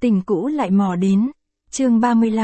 Tình cũ lại mò đến. Chương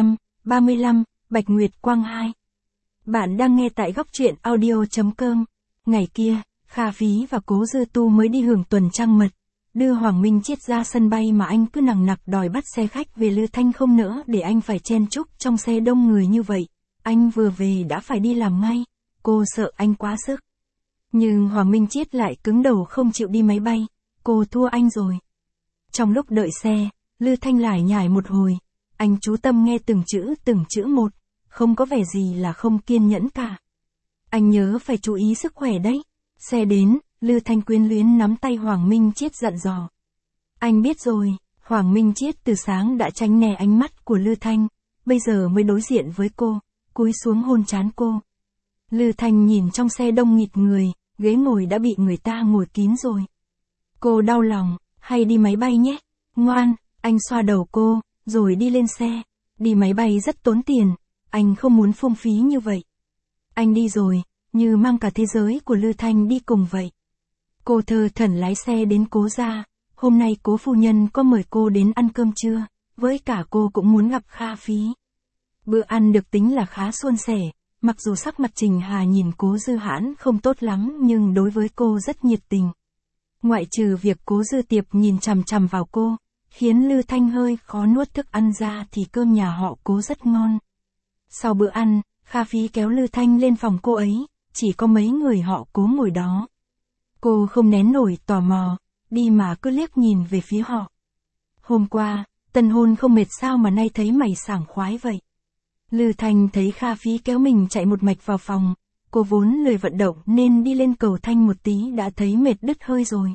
35, Bạch Nguyệt Quang 2. Bạn đang nghe tại góc truyện audio.com. Ngày kia, Kha Phí và Cố Dư Tu mới đi hưởng tuần trăng mật, đưa Hoàng Minh Chiết ra sân bay mà anh cứ nằng nặc đòi bắt xe khách về Lư Thanh không nữa để anh phải chen chúc trong xe đông người như vậy. Anh vừa về đã phải đi làm ngay, cô sợ anh quá sức. Nhưng Hoàng Minh Chiết lại cứng đầu không chịu đi máy bay, cô thua anh rồi. Trong lúc đợi xe, Lư Thanh lải nhải một hồi, anh chú tâm nghe từng chữ một, không có vẻ gì là không kiên nhẫn cả. Anh nhớ phải chú ý sức khỏe đấy. Xe đến, Lư Thanh quyến luyến nắm tay Hoàng Minh Chiết dặn dò. Anh biết rồi. Hoàng Minh Chiết từ sáng đã tránh né ánh mắt của Lư Thanh, bây giờ mới đối diện với cô, cúi xuống hôn trán cô. Lư Thanh nhìn trong xe đông nghịt người, ghế ngồi đã bị người ta ngồi kín rồi. Cô đau lòng, hay đi máy bay nhé. Ngoan, anh xoa đầu cô, rồi đi lên xe. Đi máy bay rất tốn tiền, anh không muốn phung phí như vậy. Anh đi rồi, như mang cả thế giới của Lư Thanh đi cùng vậy. Cô thơ thẩn lái xe đến Cố gia. Hôm nay Cố phu nhân có mời cô đến ăn cơm trưa, với cả cô cũng muốn gặp Kha Phí. Bữa ăn được tính là khá suôn sẻ, mặc dù sắc mặt Trình Hà nhìn Cố Dư Hãn không tốt lắm nhưng đối với cô rất nhiệt tình. Ngoại trừ việc Cố Dư Tiệp nhìn chằm chằm vào cô, khiến Lư Thanh hơi khó nuốt thức ăn ra thì cơm nhà họ Cố rất ngon. Sau bữa ăn, Kha Phí kéo Lư Thanh lên phòng cô ấy, chỉ có mấy người họ Cố ngồi đó. Cô không nén nổi tò mò, đi mà cứ liếc nhìn về phía họ. Hôm qua, tân hôn không mệt sao mà nay thấy mày sảng khoái vậy. Lư Thanh thấy Kha Phí kéo mình chạy một mạch vào phòng, cô vốn lười vận động nên đi lên cầu thang một tí đã thấy mệt đứt hơi rồi.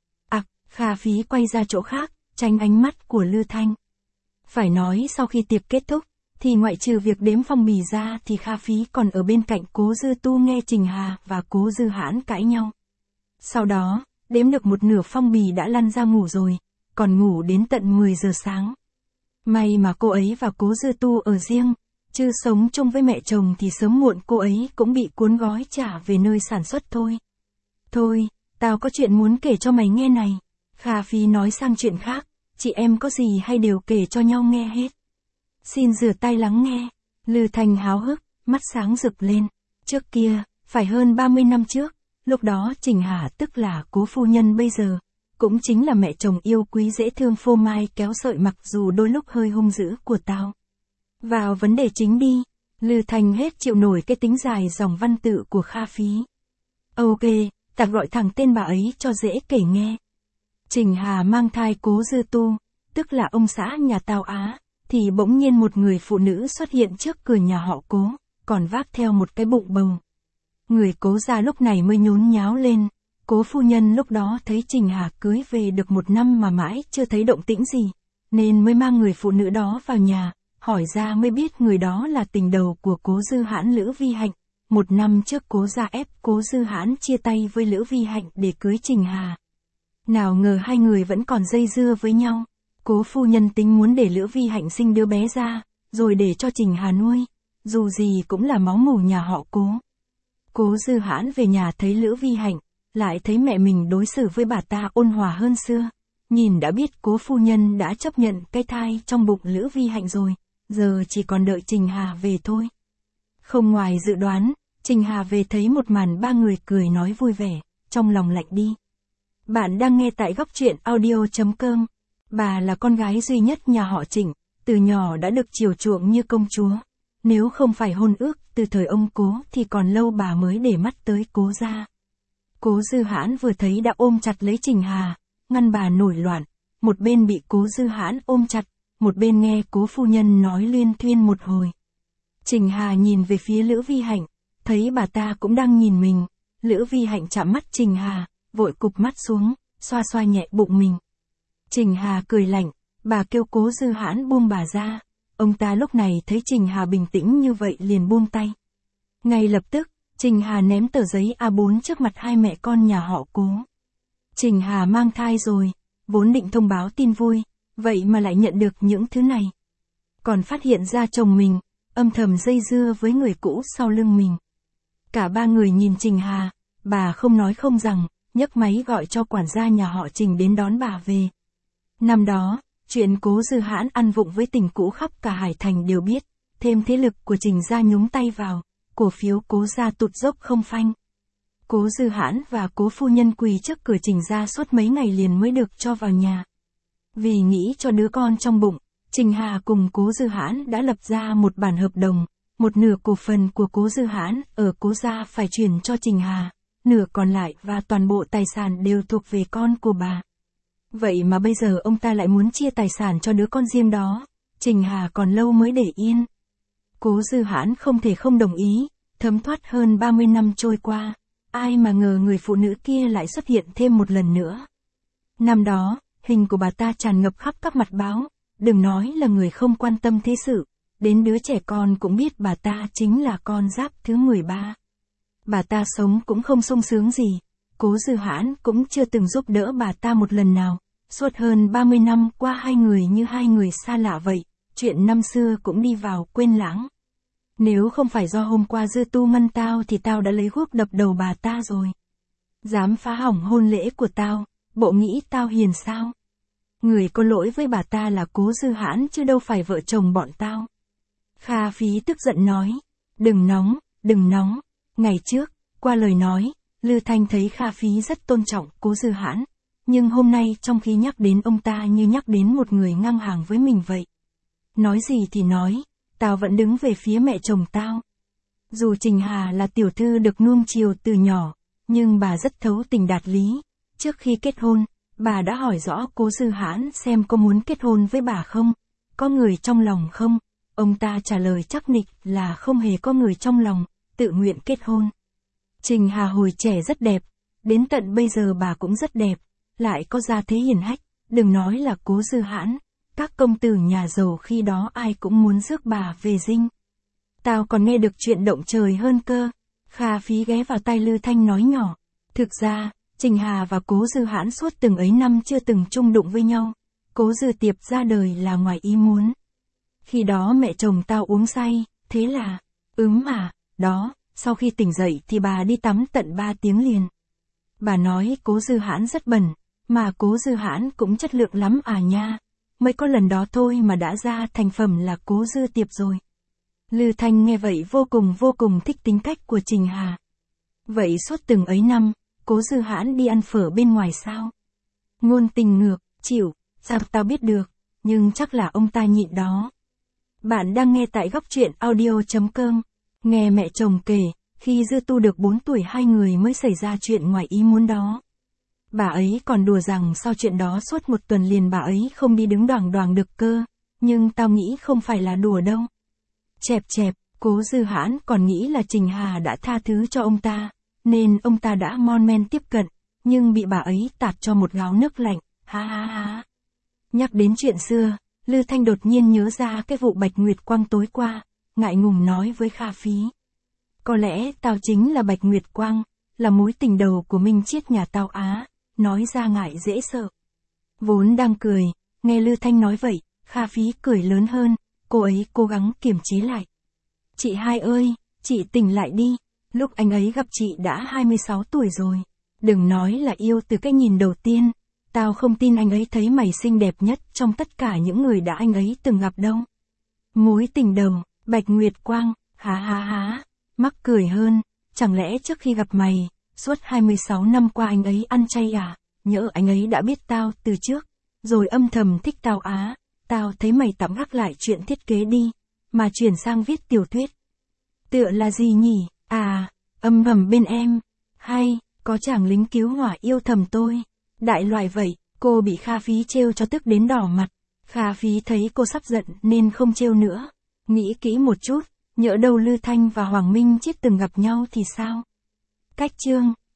Kha Phí quay ra chỗ khác, tránh ánh mắt của Lư Thanh. Phải nói sau khi tiệc kết thúc, thì ngoại trừ việc đếm phong bì ra thì Kha Phí còn ở bên cạnh Cố Dư Tu nghe Trình Hà và Cố Dư Hãn cãi nhau. Sau đó, đếm được một nửa phong bì đã lăn ra ngủ rồi, còn ngủ đến tận 10 giờ sáng. May mà cô ấy và Cố Dư Tu ở riêng, chứ sống chung với mẹ chồng thì sớm muộn cô ấy cũng bị cuốn gói trả về nơi sản xuất thôi. Thôi, tao có chuyện muốn kể cho mày nghe này. Kha Phí nói sang chuyện khác, chị em có gì hay đều kể cho nhau nghe hết. Xin rửa tay lắng nghe. Lư Thanh háo hức, mắt sáng rực lên. Trước kia, phải hơn 30 năm trước, lúc đó Trình Hà tức là Cố phu nhân bây giờ, cũng chính là mẹ chồng yêu quý dễ thương phô mai kéo sợi mặc dù đôi lúc hơi hung dữ của tao. Vào vấn đề chính đi. Lư Thanh hết chịu nổi cái tính dài dòng văn tự của Kha Phí. Ok, ta gọi thẳng tên bà ấy cho dễ kể nghe. Trình Hà mang thai Cố Dư Tu, tức là ông xã nhà tao Á, thì bỗng nhiên một người phụ nữ xuất hiện trước cửa nhà họ Cố, còn vác theo một cái bụng bầu. Người Cố gia lúc này mới nhốn nháo lên. Cố phu nhân lúc đó thấy Trình Hà cưới về được 1 năm mà mãi chưa thấy động tĩnh gì, nên mới mang người phụ nữ đó vào nhà, hỏi ra mới biết người đó là tình đầu của Cố Dư Hãn Lữ Vi Hạnh. 1 năm trước Cố gia ép Cố Dư Hãn chia tay với Lữ Vi Hạnh để cưới Trình Hà. Nào ngờ hai người vẫn còn dây dưa với nhau. Cố phu nhân tính muốn để Lữ Vi Hạnh sinh đứa bé ra, rồi để cho Trình Hà nuôi, dù gì cũng là máu mủ nhà họ Cố. Cố Dư Hãn về nhà thấy Lữ Vi Hạnh, lại thấy mẹ mình đối xử với bà ta ôn hòa hơn xưa. Nhìn đã biết Cố phu nhân đã chấp nhận cái thai trong bụng Lữ Vi Hạnh rồi, giờ chỉ còn đợi Trình Hà về thôi. Không ngoài dự đoán, Trình Hà về thấy một màn ba người cười nói vui vẻ, trong lòng lạnh đi. Bạn đang nghe tại góc truyện audio.com. Bà là con gái duy nhất nhà họ Trịnh, từ nhỏ đã được chiều chuộng như công chúa. Nếu không phải hôn ước từ thời ông Cố thì còn lâu bà mới để mắt tới Cố gia. Cố Dư Hãn vừa thấy đã ôm chặt lấy Trình Hà, ngăn bà nổi loạn. Một bên bị Cố Dư Hãn ôm chặt, một bên nghe Cố phu nhân nói luyên thuyên một hồi. Trình Hà nhìn về phía Lữ Vi Hạnh, thấy bà ta cũng đang nhìn mình. Lữ Vi Hạnh chạm mắt Trình Hà, vội cụp mắt xuống, xoa xoa nhẹ bụng mình. Trình Hà cười lạnh, bà kêu Cố Dư Hãn buông bà ra. Ông ta lúc này thấy Trình Hà bình tĩnh như vậy liền buông tay. Ngay lập tức, Trình Hà ném tờ giấy A4 trước mặt hai mẹ con nhà họ Cố. Trình Hà mang thai rồi, vốn định thông báo tin vui, vậy mà lại nhận được những thứ này. Còn phát hiện ra chồng mình, âm thầm dây dưa với người cũ sau lưng mình. Cả ba người nhìn Trình Hà, bà không nói không rằng, nhấc máy gọi cho quản gia nhà họ Trình đến đón bà về. Năm đó, Chuyện Cố Dư Hãn ăn vụng với tình cũ khắp cả Hải Thành đều biết, thêm thế lực của Trình gia nhúng tay vào, cổ phiếu Cố gia tụt dốc không phanh. Cố Dư Hãn và Cố phu nhân quỳ trước cửa Trình gia suốt mấy ngày liền mới được cho vào nhà. Vì nghĩ cho đứa con trong bụng, Trình Hà cùng Cố Dư Hãn đã lập ra một bản hợp đồng, một nửa cổ phần của Cố Dư Hãn ở Cố gia phải chuyển cho Trình Hà, nửa còn lại và toàn bộ tài sản đều thuộc về con của bà. Vậy mà bây giờ ông ta lại muốn chia tài sản cho đứa con riêng đó, Trình Hà còn lâu mới để yên. Cố Dư Hãn không thể không đồng ý, thấm thoát hơn 30 năm trôi qua, ai mà ngờ người phụ nữ kia lại xuất hiện thêm một lần nữa. Năm đó, hình của bà ta tràn ngập khắp các mặt báo, đừng nói là người không quan tâm thế sự, đến đứa trẻ con cũng biết bà ta chính là con Giáp thứ 13. Bà ta sống cũng không sung sướng gì, Cố Dư Hãn cũng chưa từng giúp đỡ bà ta một lần nào, suốt hơn 30 năm qua hai người như hai người xa lạ vậy, chuyện năm xưa cũng đi vào quên lãng. Nếu không phải do hôm qua Dư Tu mân tao thì tao đã lấy guốc đập đầu bà ta rồi. Dám phá hỏng hôn lễ của tao, bộ nghĩ tao hiền sao? Người có lỗi với bà ta là Cố Dư Hãn chứ đâu phải vợ chồng bọn tao. Kha Phí tức giận nói, đừng nóng, ngày trước, qua lời nói, Lư Thanh thấy Kha Phí rất tôn trọng Cố Dư Hãn, nhưng hôm nay trong khi nhắc đến ông ta như nhắc đến một người ngang hàng với mình vậy. Nói gì thì nói, tao vẫn đứng về phía mẹ chồng tao. Dù Trình Hà là tiểu thư được nuông chiều từ nhỏ, nhưng bà rất thấu tình đạt lý. Trước khi kết hôn, bà đã hỏi rõ Cố Dư Hãn xem có muốn kết hôn với bà không, có người trong lòng không. Ông ta trả lời chắc nịch là không hề có người trong lòng, tự nguyện kết hôn. Trình Hà hồi trẻ rất đẹp, đến tận bây giờ bà cũng rất đẹp, lại có gia thế hiền hách, đừng nói là Cố Dư Hãn, các công tử nhà giàu khi đó ai cũng muốn rước bà về dinh. Tao còn nghe được chuyện động trời hơn cơ. Kha Phí ghé vào tai Lư Thanh nói nhỏ, thực ra, Trình Hà và Cố Dư Hãn suốt từng ấy năm chưa từng chung đụng với nhau, Cố Dư Tiệp ra đời là ngoài ý muốn. Khi đó mẹ chồng tao uống say, thế là, đó, sau khi tỉnh dậy thì bà đi tắm tận 3 tiếng liền. Bà nói Cố Dư Hãn rất bẩn, mà Cố Dư Hãn cũng chất lượng lắm à nha, mới có lần đó thôi mà đã ra thành phẩm là Cố Dư Tiệp rồi. Lư Thanh nghe vậy vô cùng thích tính cách của Trình Hà. Vậy suốt từng ấy năm, Cố Dư Hãn đi ăn phở bên ngoài sao? Ngôn tình ngược, chịu, sao tao biết được, nhưng chắc là ông ta nhịn đó. Bạn đang nghe tại góc truyện audio.com. Nghe mẹ chồng kể, khi Dư Tu được 4 tuổi hai người mới xảy ra chuyện ngoài ý muốn đó. Bà ấy còn đùa rằng sau chuyện đó suốt một tuần liền bà ấy không đi đứng đoàng đoàng được cơ, nhưng tao nghĩ không phải là đùa đâu. Chẹp, Cố Dư Hãn còn nghĩ là Trình Hà đã tha thứ cho ông ta, nên ông ta đã mon men tiếp cận, nhưng bị bà ấy tạt cho một gáo nước lạnh, ha. Nhắc đến chuyện xưa, Lư Thanh đột nhiên nhớ ra cái vụ Bạch Nguyệt Quang tối qua, ngại ngùng nói với Kha Phí. Có lẽ tao chính là Bạch Nguyệt Quang, là mối tình đầu của Minh Chiết nhà tao á, nói ra ngại dễ sợ. Vốn đang cười, nghe Lư Thanh nói vậy, Kha Phí cười lớn hơn, cô ấy cố gắng kiềm chế lại. Chị hai ơi, chị tỉnh lại đi, lúc anh ấy gặp chị đã 26 tuổi rồi. Đừng nói là yêu từ cái nhìn đầu tiên, tao không tin anh ấy thấy mày xinh đẹp nhất trong tất cả những người đã anh ấy từng gặp đâu. Mối tình đầu, Bạch Nguyệt Quang, há, mắc cười hơn, chẳng lẽ trước khi gặp mày, suốt 26 năm qua anh ấy ăn chay à, nhỡ anh ấy đã biết tao từ trước, rồi âm thầm thích tao á, tao thấy mày tạm gác lại chuyện thiết kế đi, mà chuyển sang viết tiểu thuyết. Tựa là gì nhỉ, âm thầm bên em, hay, có chàng lính cứu hỏa yêu thầm tôi, đại loại vậy, cô bị Kha Phí trêu cho tức đến đỏ mặt. Kha Phí thấy cô sắp giận nên không trêu nữa, nghĩ kỹ một chút, nhỡ đâu Lư Thanh và Hoàng Minh Chiết từng gặp nhau thì sao? Cách chương